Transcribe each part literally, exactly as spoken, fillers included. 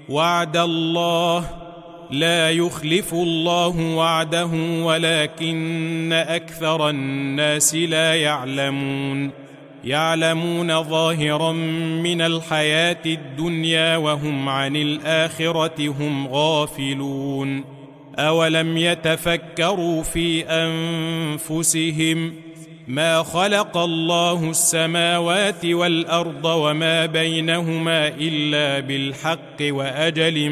وعد الله لا يخلف الله وعده ولكن أكثر الناس لا يعلمون يعلمون ظاهرا من الحياة الدنيا وهم عن الآخرة هم غافلون أولم يتفكروا في أنفسهم ما خلق الله السماوات والأرض وما بينهما إلا بالحق وأجل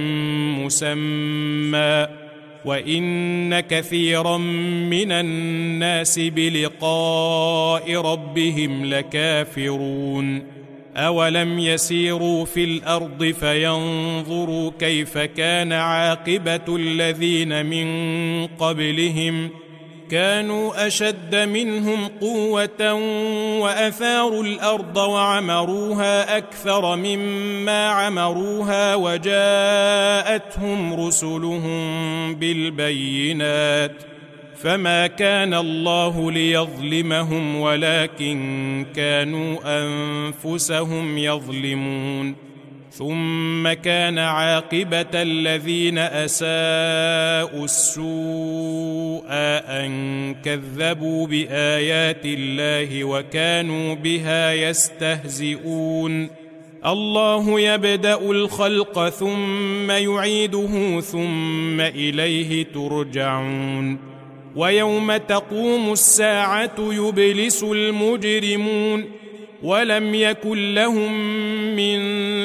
مسمى وإن كثيرا من الناس بلقاء ربهم لكافرون أولم يسيروا في الأرض فينظروا كيف كان عاقبة الذين من قبلهم كانوا أشد منهم قوة وأثاروا الأرض وعمروها أكثر مما عمروها وجاءتهم رسلهم بالبينات فما كان الله ليظلمهم ولكن كانوا أنفسهم يظلمون ثم كان عاقبة الذين أساءوا السوء أن كذبوا بآيات الله وكانوا بها يستهزئون الله يبدأ الخلق ثم يعيده ثم إليه ترجعون ويوم تقوم الساعة يبلس المجرمون ولم يكن لهم من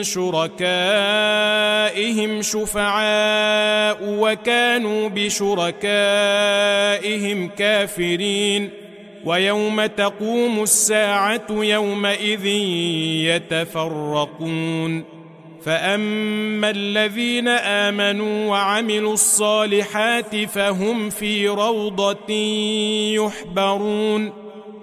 شركائهم شفعاء وكانوا بشركائهم كافرين ويوم تقوم الساعة يومئذ يتفرقون فأما الذين آمنوا وعملوا الصالحات فهم في روضة يحبرون